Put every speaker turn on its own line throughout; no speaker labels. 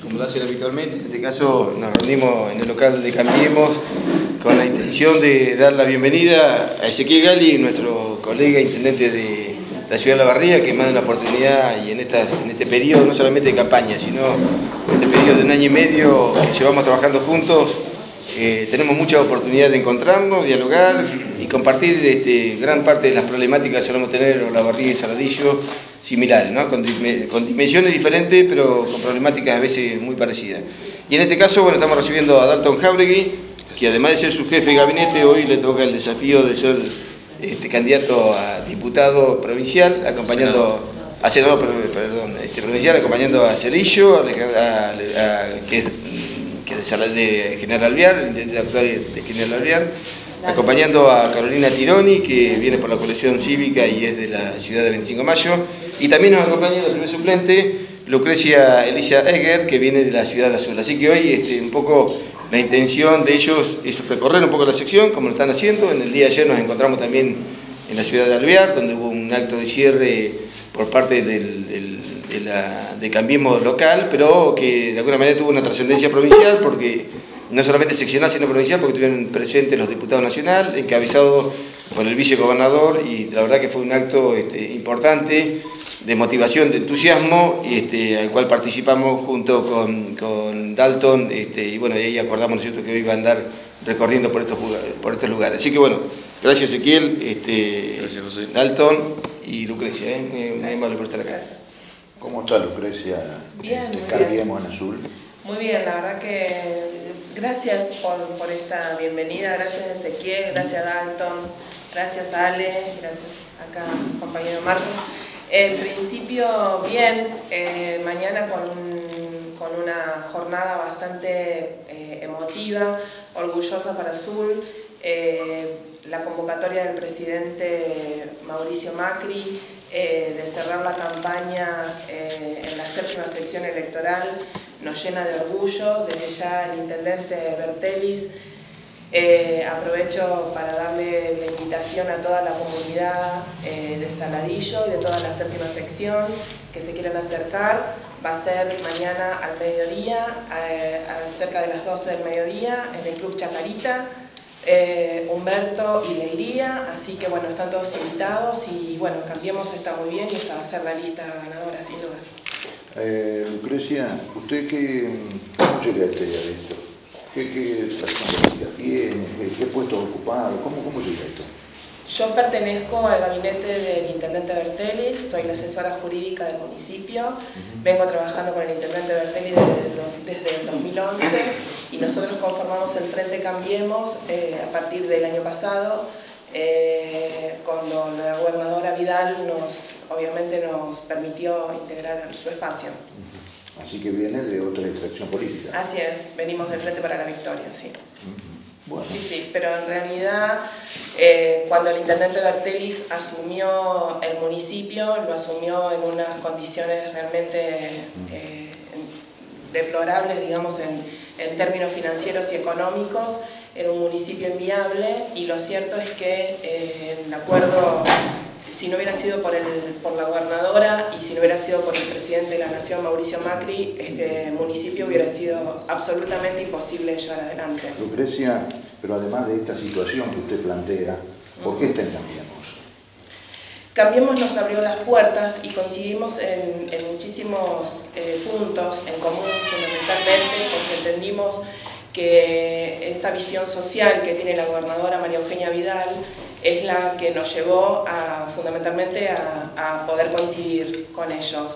como lo hacen habitualmente. En este caso nos reunimos en el local de Cambiemos con la intención de dar la bienvenida a Ezequiel Gali, nuestro colega intendente de la ciudad de La Barría, que más de una oportunidad y en este periodo, no solamente de campaña, sino en este periodo de 1 año y medio que llevamos trabajando juntos, tenemos mucha oportunidad de encontrarnos, dialogar y compartir gran parte de las problemáticas que solemos tener en La Barría y Saladillo similares, ¿no? con dimensiones diferentes, pero con problemáticas a veces muy parecidas. Y en este caso, bueno, estamos recibiendo a Dalton Jáuregui, que además de ser su jefe de gabinete, hoy le toca el desafío de ser candidato a diputado provincial, acompañando a senador, provincial, acompañando a Cerillo, que es de General Alvear, el intendente actual de General Alvear, acompañando a Carolina Tironi, que viene por la coalición cívica y es de la ciudad de 25 de Mayo, y también nos acompaña el primer suplente, Lucrecia Elisa Egger, que viene de la ciudad de Azul. Así que hoy un poco la intención de ellos es recorrer un poco la sección, como lo están haciendo. En el día de ayer nos encontramos también en la ciudad de Alvear, donde hubo un acto de cierre por parte de Cambiemos local, pero que de alguna manera tuvo una trascendencia provincial, porque no solamente seccional, sino provincial, porque estuvieron presentes los diputados nacionales, encabezados por el vicegobernador, y la verdad que fue un acto importante, de motivación, de entusiasmo, al cual participamos junto con Dalton, y bueno, y ahí acordamos, ¿no es cierto?, que hoy iba a andar recorriendo por estos lugares. Así que bueno, gracias Ezequiel,
gracias, José.
Dalton y Lucrecia, muy amable por estar acá.
¿Cómo está Lucrecia?
Bien, muy
Cambiemos en Azul.
Muy bien, la verdad que gracias por esta bienvenida, gracias Ezequiel, gracias Dalton, gracias Ale, gracias acá compañero Marcos. En principio bien, mañana con una jornada bastante emotiva, orgullosa para Azul, la convocatoria del presidente Mauricio Macri de cerrar la campaña en la 7ª sección electoral nos llena de orgullo. Desde ya el intendente Bertelis, aprovecho para darle la invitación a toda la comunidad de Saladillo y de toda la 7ª sección que se quieran acercar. Va a ser mañana al mediodía, cerca de las 12 del mediodía, en el Club Chacarita, Humberto y Leiría, así que bueno, están todos invitados y bueno, Cambiemos está muy bien y esta va a ser la lista ganadora sin duda.
Lucrecia, ¿usted cómo llega a esto? ¿Qué trayectoria política tiene? ¿Qué puesto ha ocupado? ¿Cómo llega a esto?
Yo pertenezco al gabinete del intendente Bertelis, soy la asesora jurídica del municipio, vengo trabajando con el intendente Bertelis desde el 2011 y nosotros conformamos el Frente Cambiemos a partir del año pasado, cuando la gobernadora Vidal obviamente nos permitió integrar su espacio.
Así que viene de otra extracción política.
Así es, venimos del Frente para la Victoria, sí.
Bueno.
Sí, pero en realidad cuando el intendente Bertelis asumió el municipio, lo asumió en unas condiciones realmente deplorables, digamos, en términos financieros y económicos. Era un municipio inviable y lo cierto es que el acuerdo, si no hubiera sido por la gobernadora y si no hubiera sido por el presidente de la Nación, Mauricio Macri, este municipio hubiera sido absolutamente imposible de llevar adelante.
Lucrecia, pero además de esta situación que usted plantea, ¿por qué está en Cambiemos?
Cambiemos nos abrió las puertas y coincidimos en muchísimos puntos en común, fundamentalmente porque entendimos que esta visión social que tiene la gobernadora María Eugenia Vidal es la que nos llevó fundamentalmente a poder coincidir con ellos.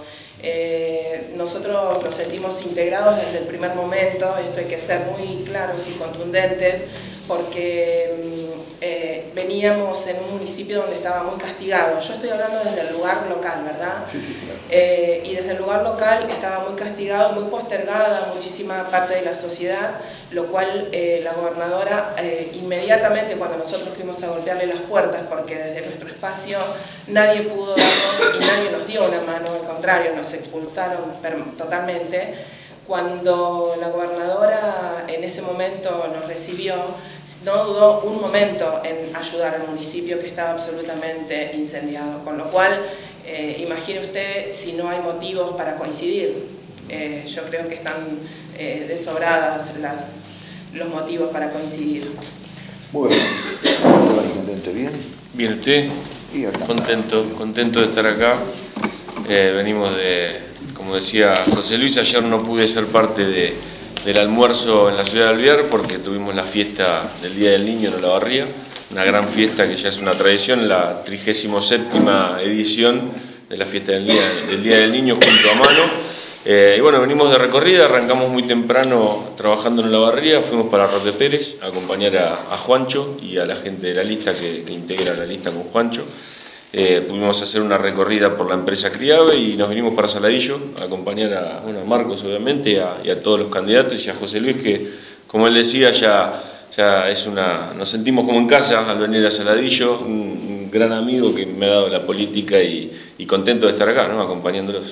Nosotros nos sentimos integrados desde el primer momento, esto hay que ser muy claros y contundentes, porque veníamos en un municipio donde estaba muy castigado. Yo estoy hablando desde el lugar local, ¿verdad?
Sí, claro.
Y desde el lugar local estaba muy castigado, muy postergada muchísima parte de la sociedad, lo cual la gobernadora inmediatamente cuando nosotros fuimos a golpearle las puertas, porque desde nuestro espacio nadie pudo darnos y nadie nos dio una mano, al contrario, nos expulsaron totalmente. Cuando la gobernadora en ese momento nos recibió, no dudó un momento en ayudar al municipio que estaba absolutamente incendiado, con lo cual imagine usted si no hay motivos para coincidir. yo creo que están desobradas los motivos para coincidir.
Bueno, ¿cómo va, intendente? ¿Bien?
Bien, ¿usted?
Y acá.
Contento de estar acá. Venimos como decía José Luis, ayer no pude ser parte del almuerzo en la ciudad de Alvear porque tuvimos la fiesta del Día del Niño en Olavarría, una gran fiesta que ya es una tradición, la 37ª edición de la fiesta del Día del Niño junto a Mano. Y bueno, venimos de recorrida, arrancamos muy temprano trabajando en Olavarría, fuimos para Roque Pérez a acompañar a Juancho y a la gente de la lista que integra la lista con Juancho. Pudimos hacer una recorrida por la empresa Criave y nos vinimos para Saladillo a acompañar a Marcos, obviamente, y a todos los candidatos y a José Luis, que como él decía, ya nos sentimos como en casa al venir a Saladillo, un gran amigo que me ha dado la política y contento de estar acá, ¿no?, acompañándolos.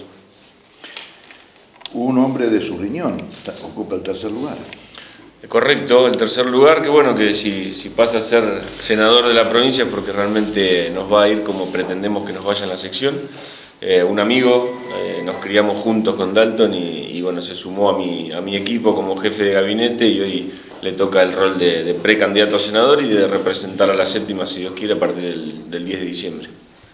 Un hombre de su riñón ocupa el tercer lugar.
Correcto, el tercer lugar, que bueno, que si pasa a ser senador de la provincia es porque realmente nos va a ir como pretendemos que nos vaya en la sección. Un amigo, nos criamos juntos con Dalton y bueno, se sumó a mi equipo como jefe de gabinete y hoy le toca el rol de precandidato a senador y de representar a la séptima, si Dios quiere, a partir del 10 de diciembre.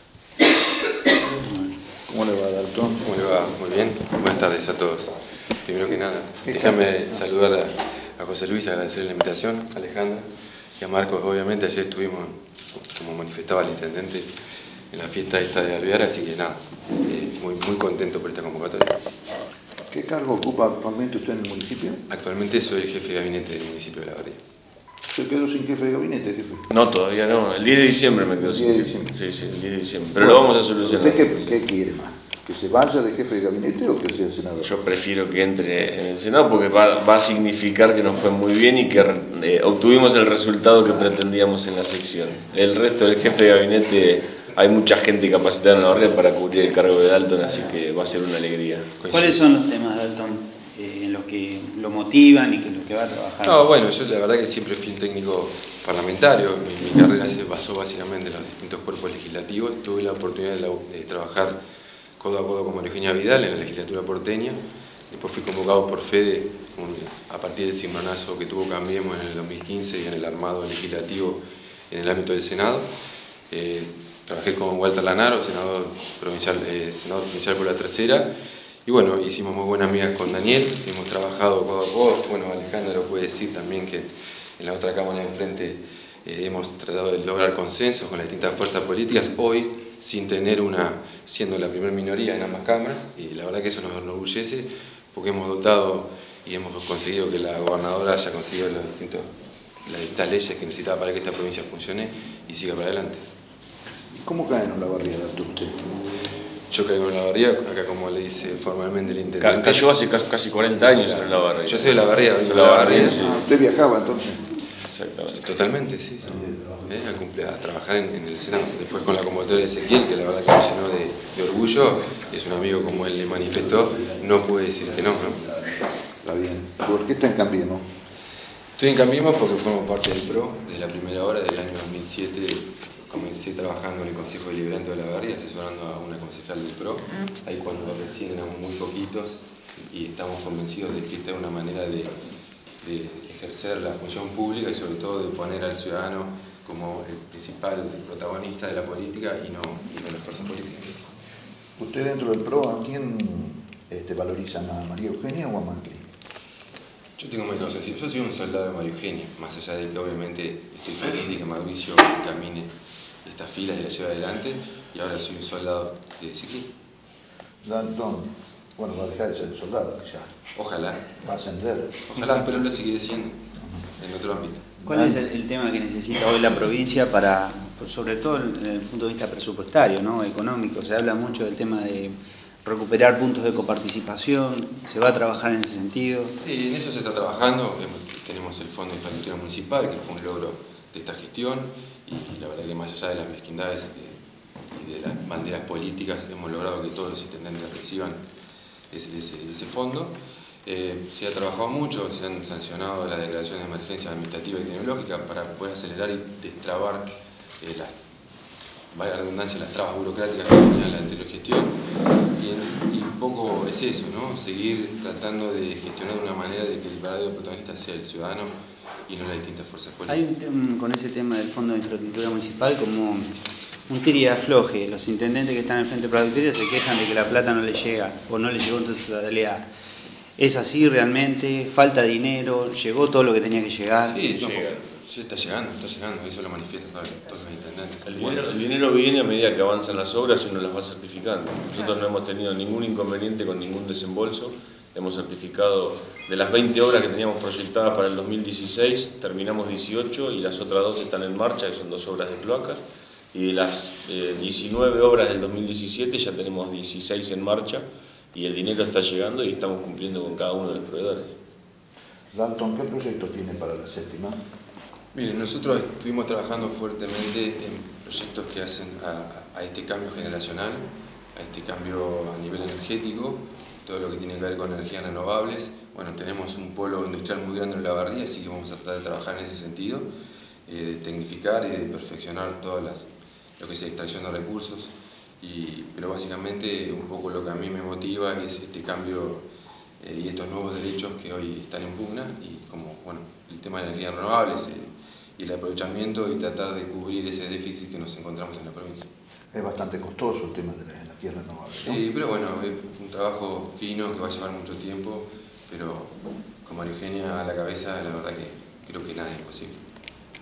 ¿Cómo le va, Dalton?
¿Cómo le va? Muy bien. Buenas tardes a todos. Primero que nada, déjame saludar a José Luis, agradecerle la invitación, a Alejandra y a Marcos. Obviamente ayer estuvimos, como manifestaba el intendente, en la fiesta esta de Alvear, así que nada, muy contento por esta convocatoria.
¿Qué cargo ocupa actualmente usted en el municipio?
Actualmente soy el jefe de gabinete del municipio de La Barría.
¿Se quedó sin jefe de gabinete, jefe?
No, todavía no. El 10 de diciembre me quedo sin jefe. Sí, el 10 de diciembre. Pero lo vamos a solucionar.
¿Usted qué quiere más? ¿Que se vaya de jefe de gabinete o que sea senador?
Yo prefiero que entre en el Senado porque va a significar que nos fue muy bien y que obtuvimos el resultado que pretendíamos en la sección. El resto del jefe de gabinete, hay mucha gente capacitada en la barriga para cubrir el cargo de Dalton, así que va a ser una alegría.
¿Cuáles son los temas, Dalton, en los que lo motivan y en los que va a trabajar?
No, bueno, yo la verdad que siempre fui un técnico parlamentario. Mi carrera se basó básicamente en los distintos cuerpos legislativos. Tuve la oportunidad de trabajar codo a codo con María Eugenia Vidal en la legislatura porteña. Después fui convocado por Fede a partir del cimbronazo que tuvo Cambiemos en el 2015 y en el armado legislativo en el ámbito del Senado. Trabajé con Walter Lanaro, senador provincial por la tercera. Y bueno, hicimos muy buenas amigas con Daniel, hemos trabajado codo a codo. Bueno, Alejandra lo puede decir también que en la otra cámara de enfrente hemos tratado de lograr consensos con las distintas fuerzas políticas, hoy siendo la primera minoría en ambas cámaras, y la verdad que eso nos enorgullece porque hemos dotado y hemos conseguido que la gobernadora haya conseguido las distintas leyes que necesitaba para que esta provincia funcione y siga para adelante.
¿Cómo cae en Olavarría, Dalton, usted?
Yo caigo en Olavarría, acá como le dice formalmente el intendente.
Cayó hace casi 40 años en Olavarría.
Yo soy de Olavarría,
soy de Olavarría.
Sí.
¿Usted viajaba entonces?
Exactamente.
Totalmente, sí. A trabajar en el Senado. Después con la convocatoria de Ezequiel, que la verdad que me llenó de orgullo, es un amigo como él le manifestó, no puede decir que no.
Está bien. ¿Por qué está en Cambiemos?
Estoy en Cambiemos porque formo parte del PRO. Desde la primera hora del año 2007 comencé trabajando en el Consejo Deliberante de Olavarría, asesorando a una concejal del PRO. Ahí cuando recién éramos muy poquitos y estamos convencidos de que esta es una manera de ejercer la función pública y sobre todo de poner al ciudadano como el principal protagonista de la política y no las fuerzas políticas.
¿Usted dentro del PRO a quién valoriza más, a María Eugenia o a Macri?
Yo tengo muy conocido, yo soy un soldado de María Eugenia, más allá de que obviamente estoy feliz de que Mauricio camine estas filas y la lleve adelante, y ahora soy un soldado de Ezequiel.
Dalton, bueno, va a dejar de ser soldado ya.
Ojalá.
Va a ascender.
Ojalá, pero lo seguiré siendo en otro ámbito.
¿Cuál es el tema que necesita hoy la provincia sobre todo desde el punto de vista presupuestario, ¿no?, económico? Se habla mucho del tema de recuperar puntos de coparticipación. ¿Se va a trabajar en ese sentido?
Sí, en eso se está trabajando. Tenemos el Fondo de Infraestructura Municipal, que fue un logro de esta gestión, y la verdad que más allá de las mezquindades y de las banderas políticas, hemos logrado que todos los intendentes reciban ese fondo. Se ha trabajado mucho, se han sancionado las declaraciones de emergencia administrativa y tecnológica para poder acelerar y destrabar valga la redundancia, las trabas burocráticas que tenía la anterior gestión. Y un poco es eso, ¿no? Seguir tratando de gestionar de una manera de que el verdadero protagonista sea el ciudadano y no las distintas fuerzas políticas.
Hay con ese tema del Fondo de Infraestructura Municipal como un tira y afloje. Los intendentes que están en el frente de la auditoría se quejan de que la plata no les llega o no les llegó en su totalidad. ¿Es así realmente? ¿Falta dinero? ¿Llegó todo lo que tenía que llegar?
Sí, sí, está llegando, eso lo manifiestan todos los intendentes.
El dinero viene a medida que avanzan las obras y uno las va certificando. Nosotros no hemos tenido ningún inconveniente con ningún desembolso. Hemos certificado de las 20 obras que teníamos proyectadas para el 2016, terminamos 18 y las otras 2 están en marcha, que son 2 obras de cloacas. Y de las 19 obras del 2017 ya tenemos 16 en marcha y el dinero está llegando y estamos cumpliendo con cada uno de los proveedores.
Dalton, ¿qué proyectos tiene para la séptima?
Miren, nosotros estuvimos trabajando fuertemente en proyectos que hacen a este cambio generacional, a este cambio a nivel energético, todo lo que tiene que ver con energías renovables. Bueno, tenemos un polo industrial muy grande en Olavarría, así que vamos a tratar de trabajar en ese sentido, de tecnificar y de perfeccionar todo lo que es extracción de recursos. Pero básicamente un poco lo que a mí me motiva es este cambio y estos nuevos derechos que hoy están en pugna, y como bueno, el tema de energías renovables y el aprovechamiento y tratar de cubrir ese déficit que nos encontramos en la provincia.
Es bastante costoso el tema de las energías renovables, ¿no?
Sí, pero bueno, es un trabajo fino que va a llevar mucho tiempo, pero con María Eugenia a la cabeza, la verdad que creo que nada es imposible.